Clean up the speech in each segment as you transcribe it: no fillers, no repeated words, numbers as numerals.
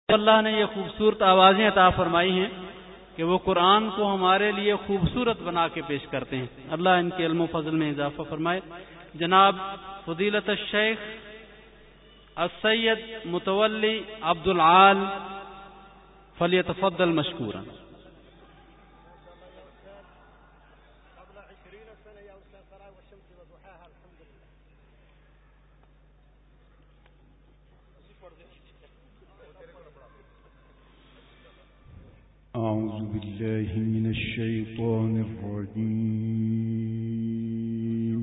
अल्लाह ने ये खूबसूरत आवाज़ें अता फरमाई हैं कि वो कुरान को हमारे लिए खूबसूरत बना के पेश करते हैं। अल्लाह इनके इल्म फजल में इजाफा फरमाए। जनाब फजीलत शेख अस्सैयद मुतवल्ली अब्दुल आल फलियतफद्दल मशकूरन। أعوذ بالله من الشيطان الرجيم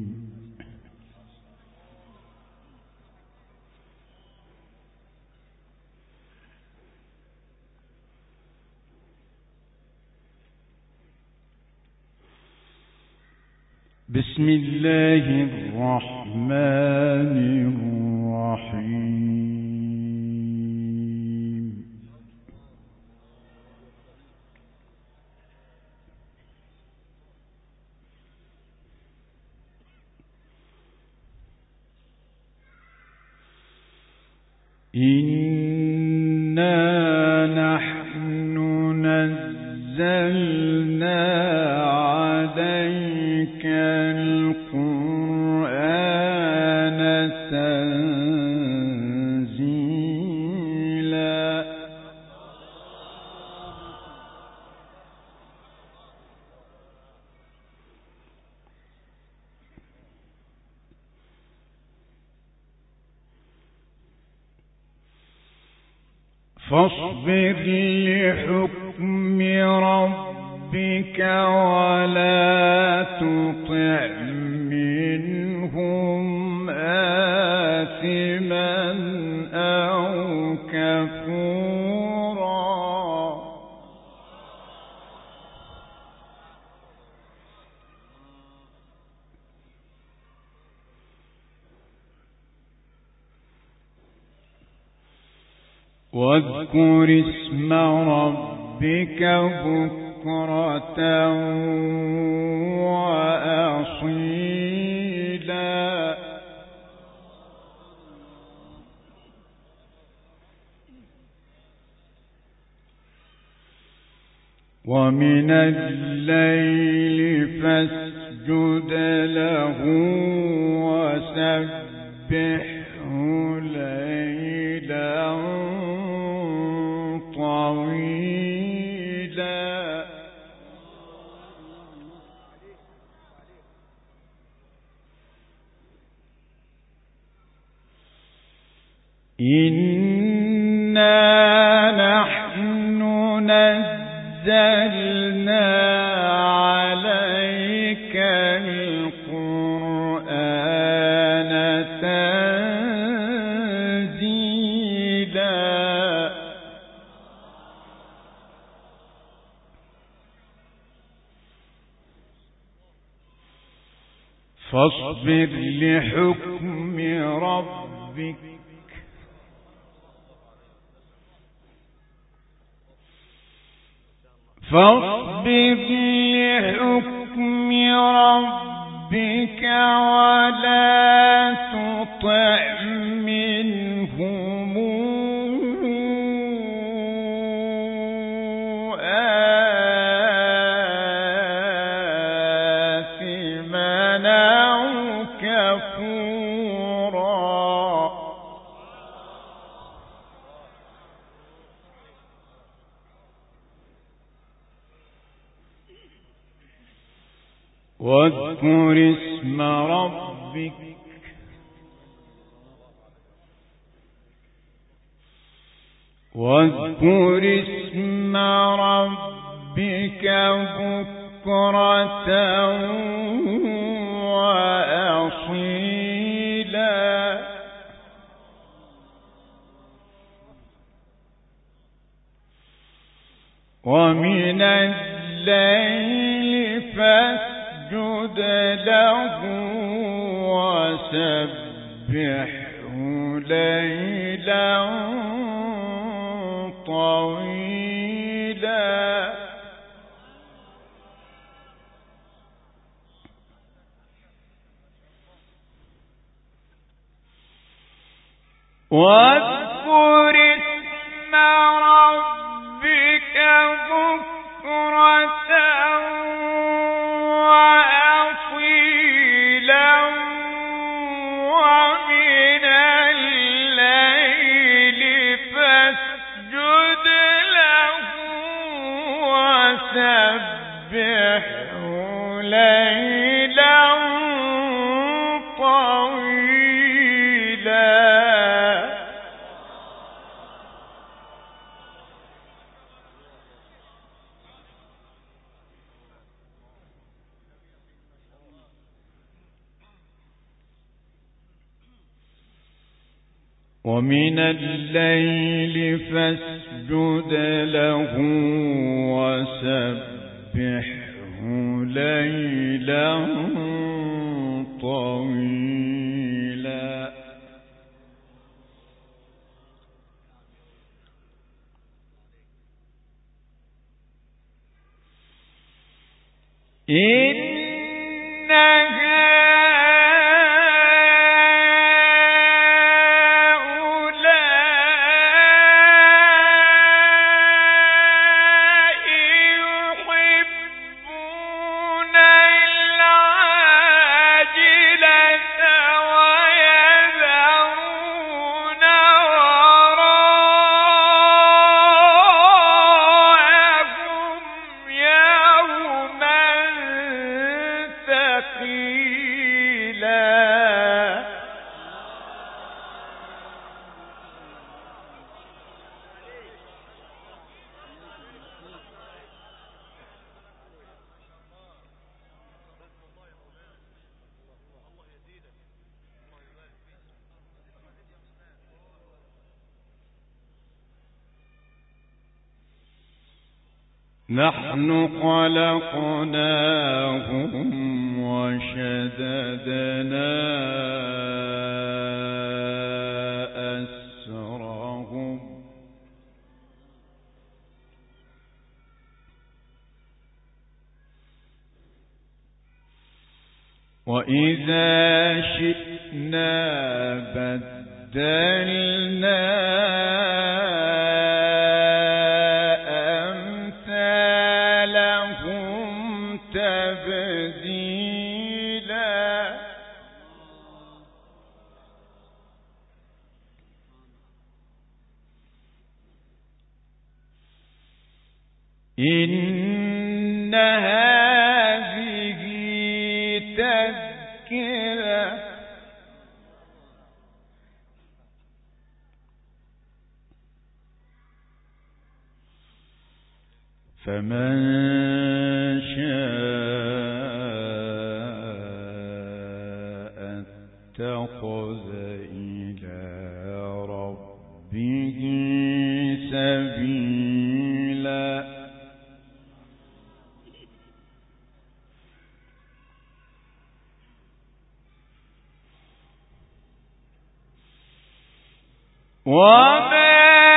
بسم الله الرحمن الرحيم إنا نحن نزلنا عليك القرآن تنزيلا فاصبر لحكم ربك ولا تطع منهم آثما أو كفورا واذكر اسم ربك بكرة وأصيلا ومن الليل فاسجد له وسبحه ليلا طويلا إنا نحن نزلنا عليك القرآن تنزيلا فاصبر لحكم ربك ولا تطع منهم آثما أو كفورا واذكر اسم ربك بكرة وأصيلا ومن الليل فاسجد له وسبحه ليلا طويلا واذكر اسم ربك بكرة وأصيلا ومن الليل فاسجد له وسبحه ليلا طويلا. ومن الليل فاسجد له وسبحه ليلا طويلا. نحن خلقناهم وشددنا أسرهم وإذا شئنا بدلنا تبديلا. إن هذه تذكرة فمن شاء اتخذ إلى ربه سبيلا. وما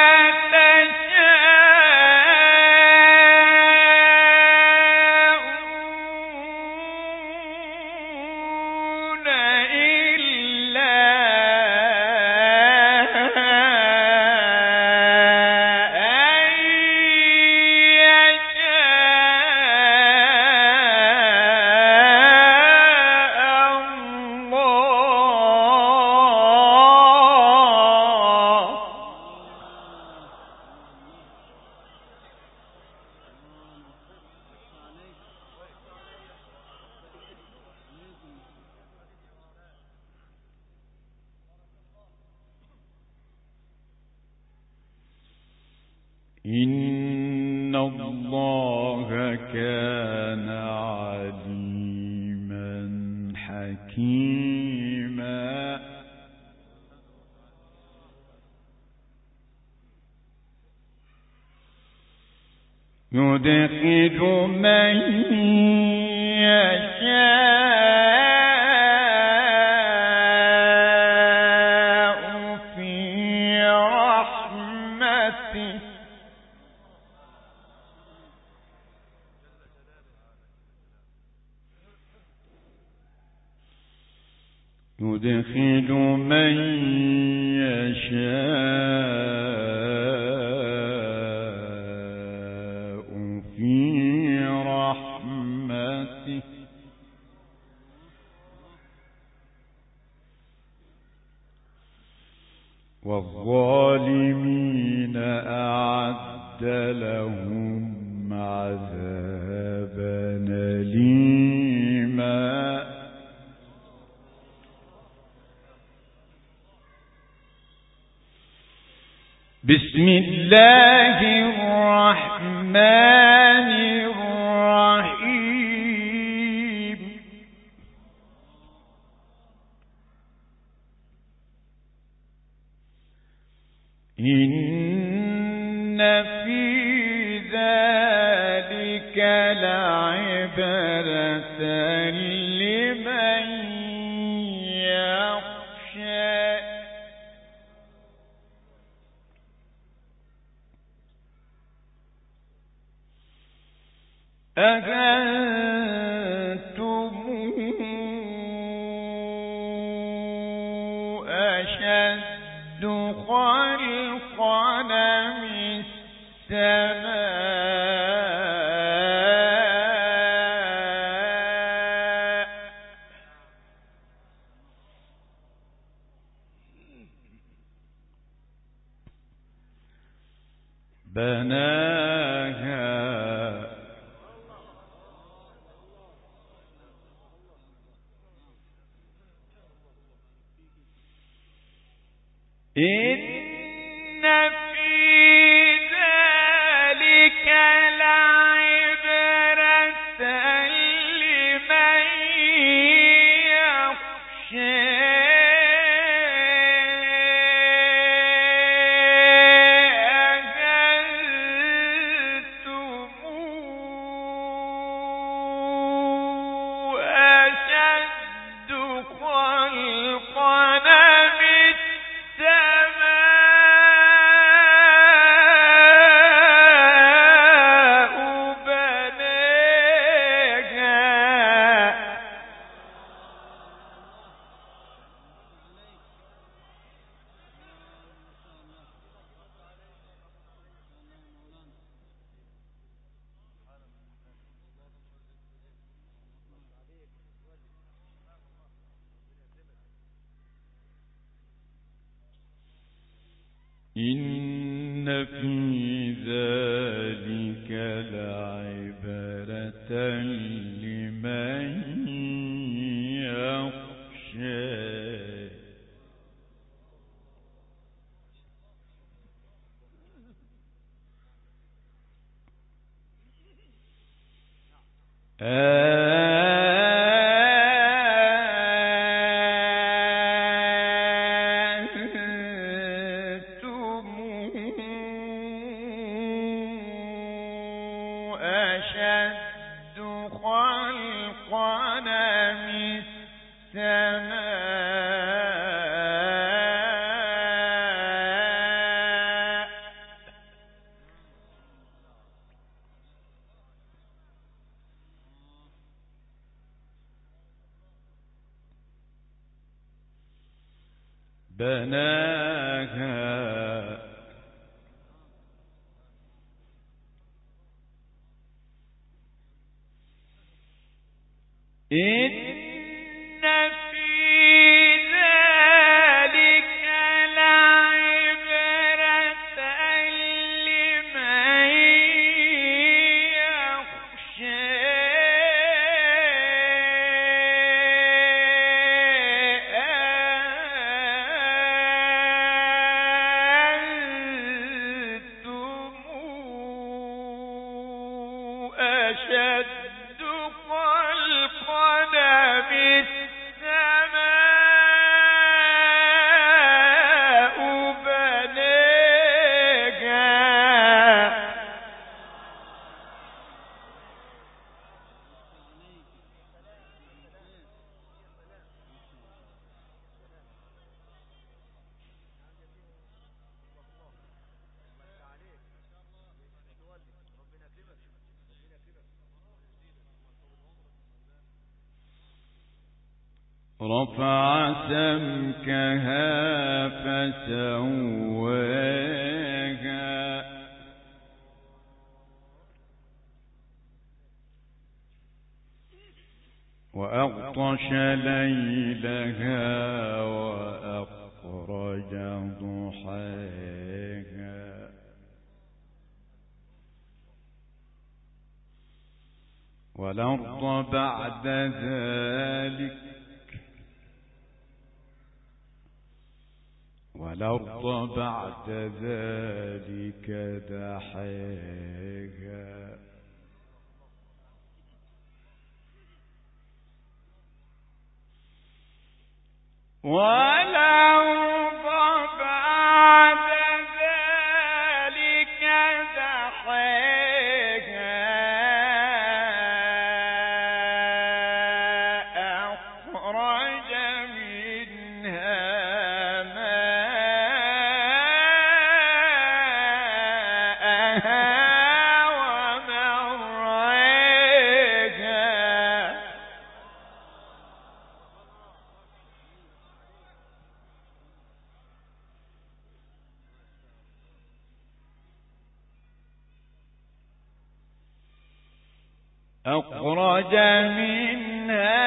إن الله كان عليما حكيما. يدخل من يشاء في رحمته يدخل من يشاء لهم عذابا أليما. بسم الله الرحمن الرحيم. إن في ذلك لعبرة لمن يخشى. أأنتم أشد خلقا من السماء بناها إن في ذلك لعبرة لمن يخشى. إن في ذلك لعبرة لمن يخشى. أشد خلقا من السماء بناها إن في ذلك لعبرة لمن يخشى. أنتم أشد رفع سمكها فسواها وأغطش ليلها وأخرج ضحاها والأرض بعد ذلك دحاها والأرض بعد ذلك دحاها أخرج منها أخرج منها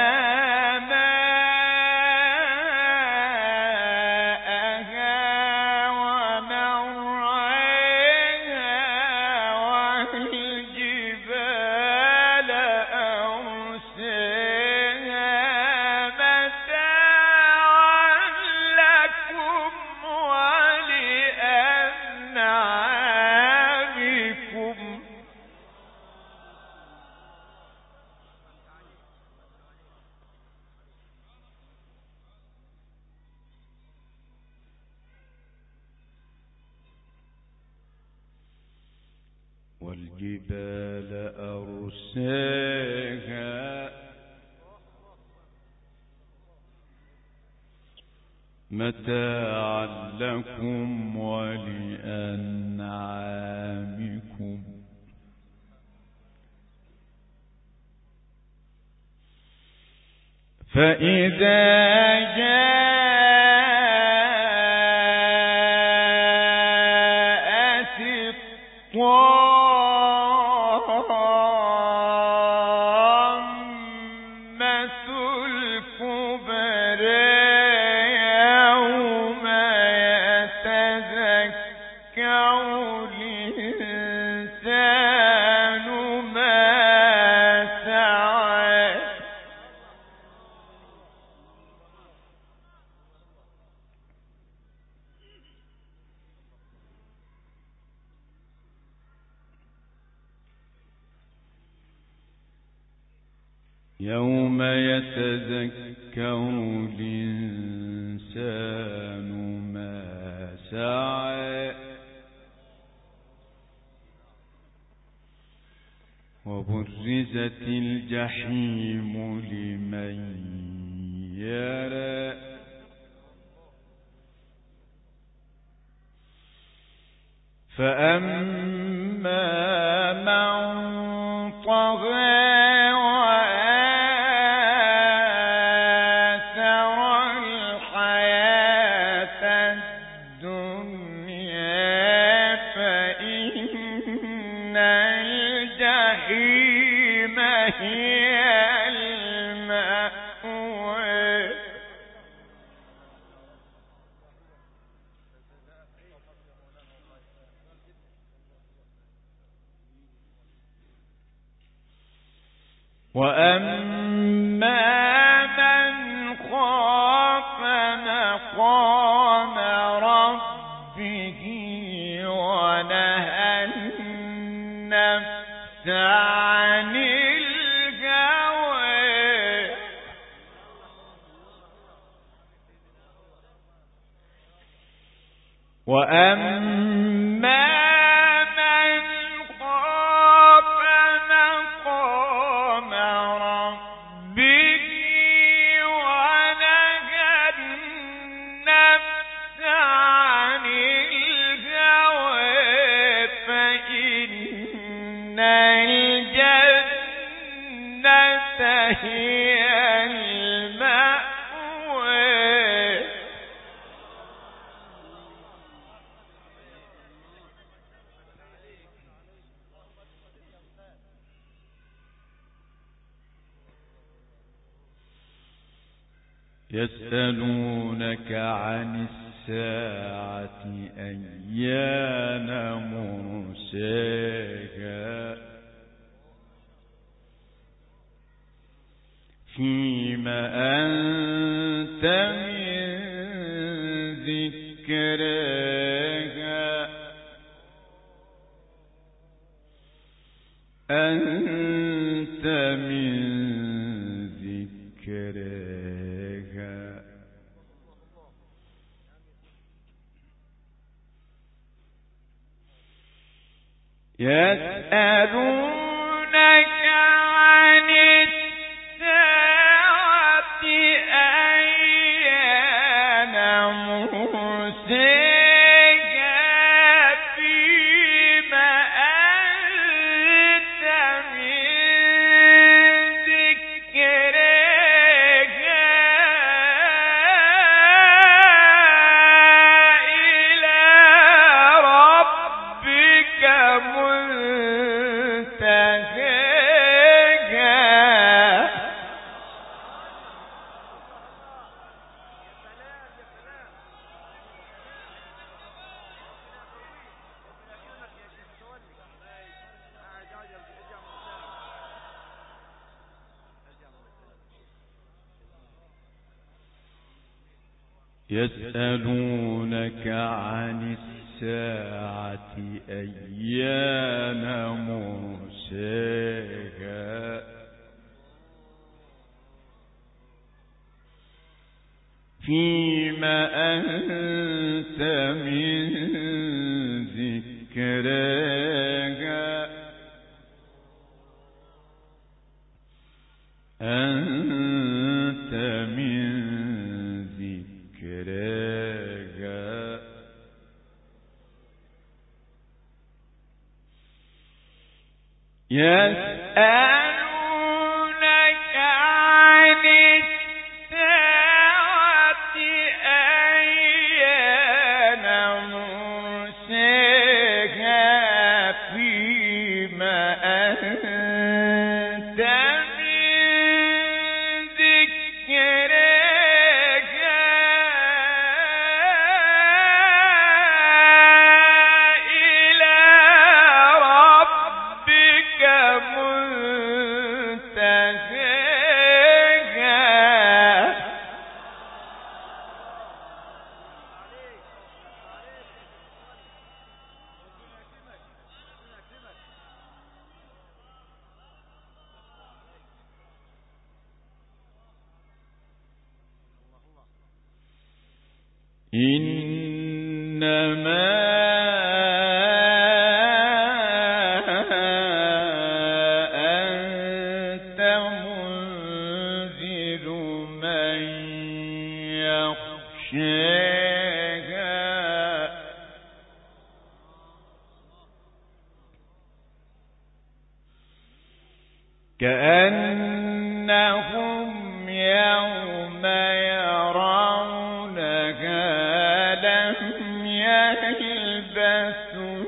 ماءها ومرعاها والجبال أرساها متاعا لكم ولأنعامكم والجبال أرساها متاعا لكم ولأنعامكم فإذا جاءت الطامة الكبرى يوم يتذكر الإنسان ما سعى يوم يتذكر الإنسان ما سعى وبرزت الجحيم لمن يرى فأما من طغى وأما من خاف مقام ربه ونهى النفس عن الهوى وأما هي المأوى يسألونك عن الساعة أيان مرساها أنت من ذكرها أنت من ذكرها يسألونك عن الساعة أيان مرساها فيما أنت من ذكرها إلى ربك منتهاها يسألونك عن الساعة أيان مرساها فيما أنت من ذكرها أنت من ذكرها يسألونك عن الساعة أيان مرساها فيما أنت من ذكرها إلى ربك منتهاها إنما أنت منذر من يخشاها كأنهم يوم يرونها لم يلبثوا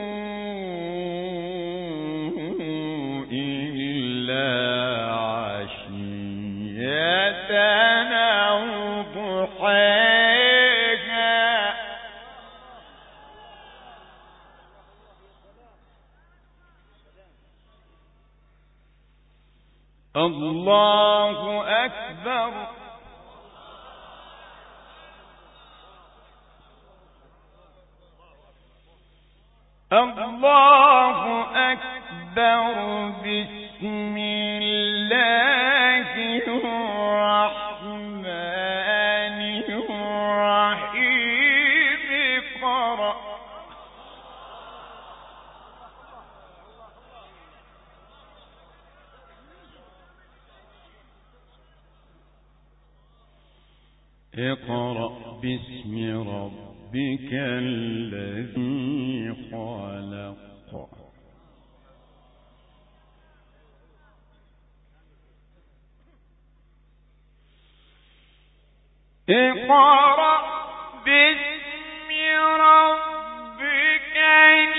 إلا عشية أو ضحاها الله أكبر الله أكبر بسم الله الرحمن الرحيم اقرأ اقرأ باسم ربك الذي خلق اقرأ باسم ربك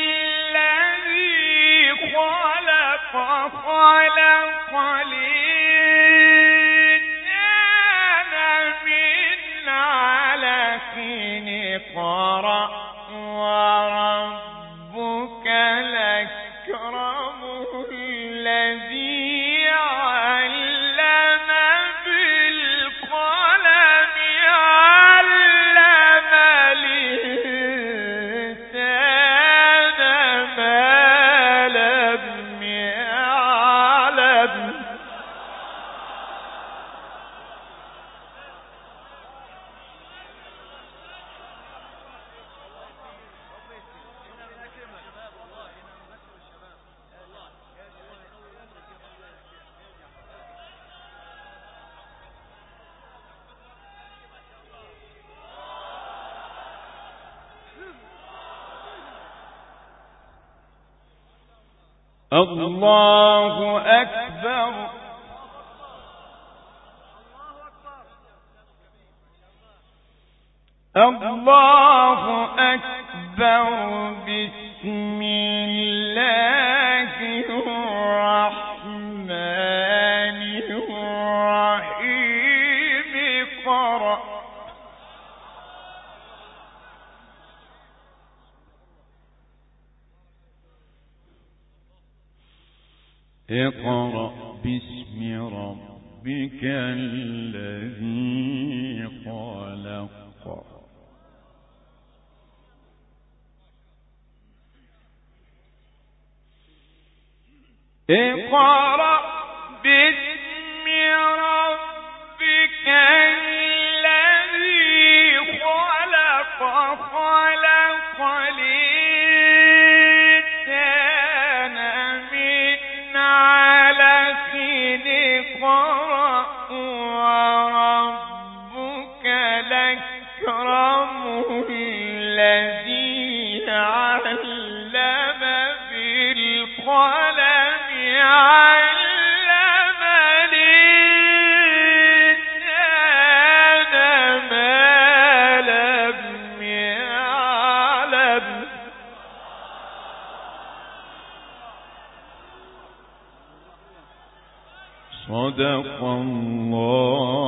الذي خلق خلق الإنسان من علق اقرأ وربك الأكرم الذي علم بالقلم الله أكبر. الله أكبر. بسم الله الرحمن الرحيم. اقرأ. اقرأ باسم ربك الذي خلق. اقرأ باسم ربك الذي خلق. خلق الإنسان من علق. اقرأ وربك الأكرم الذي علم بالقلم. علم الإنسان ما لم يعلم. صدق الله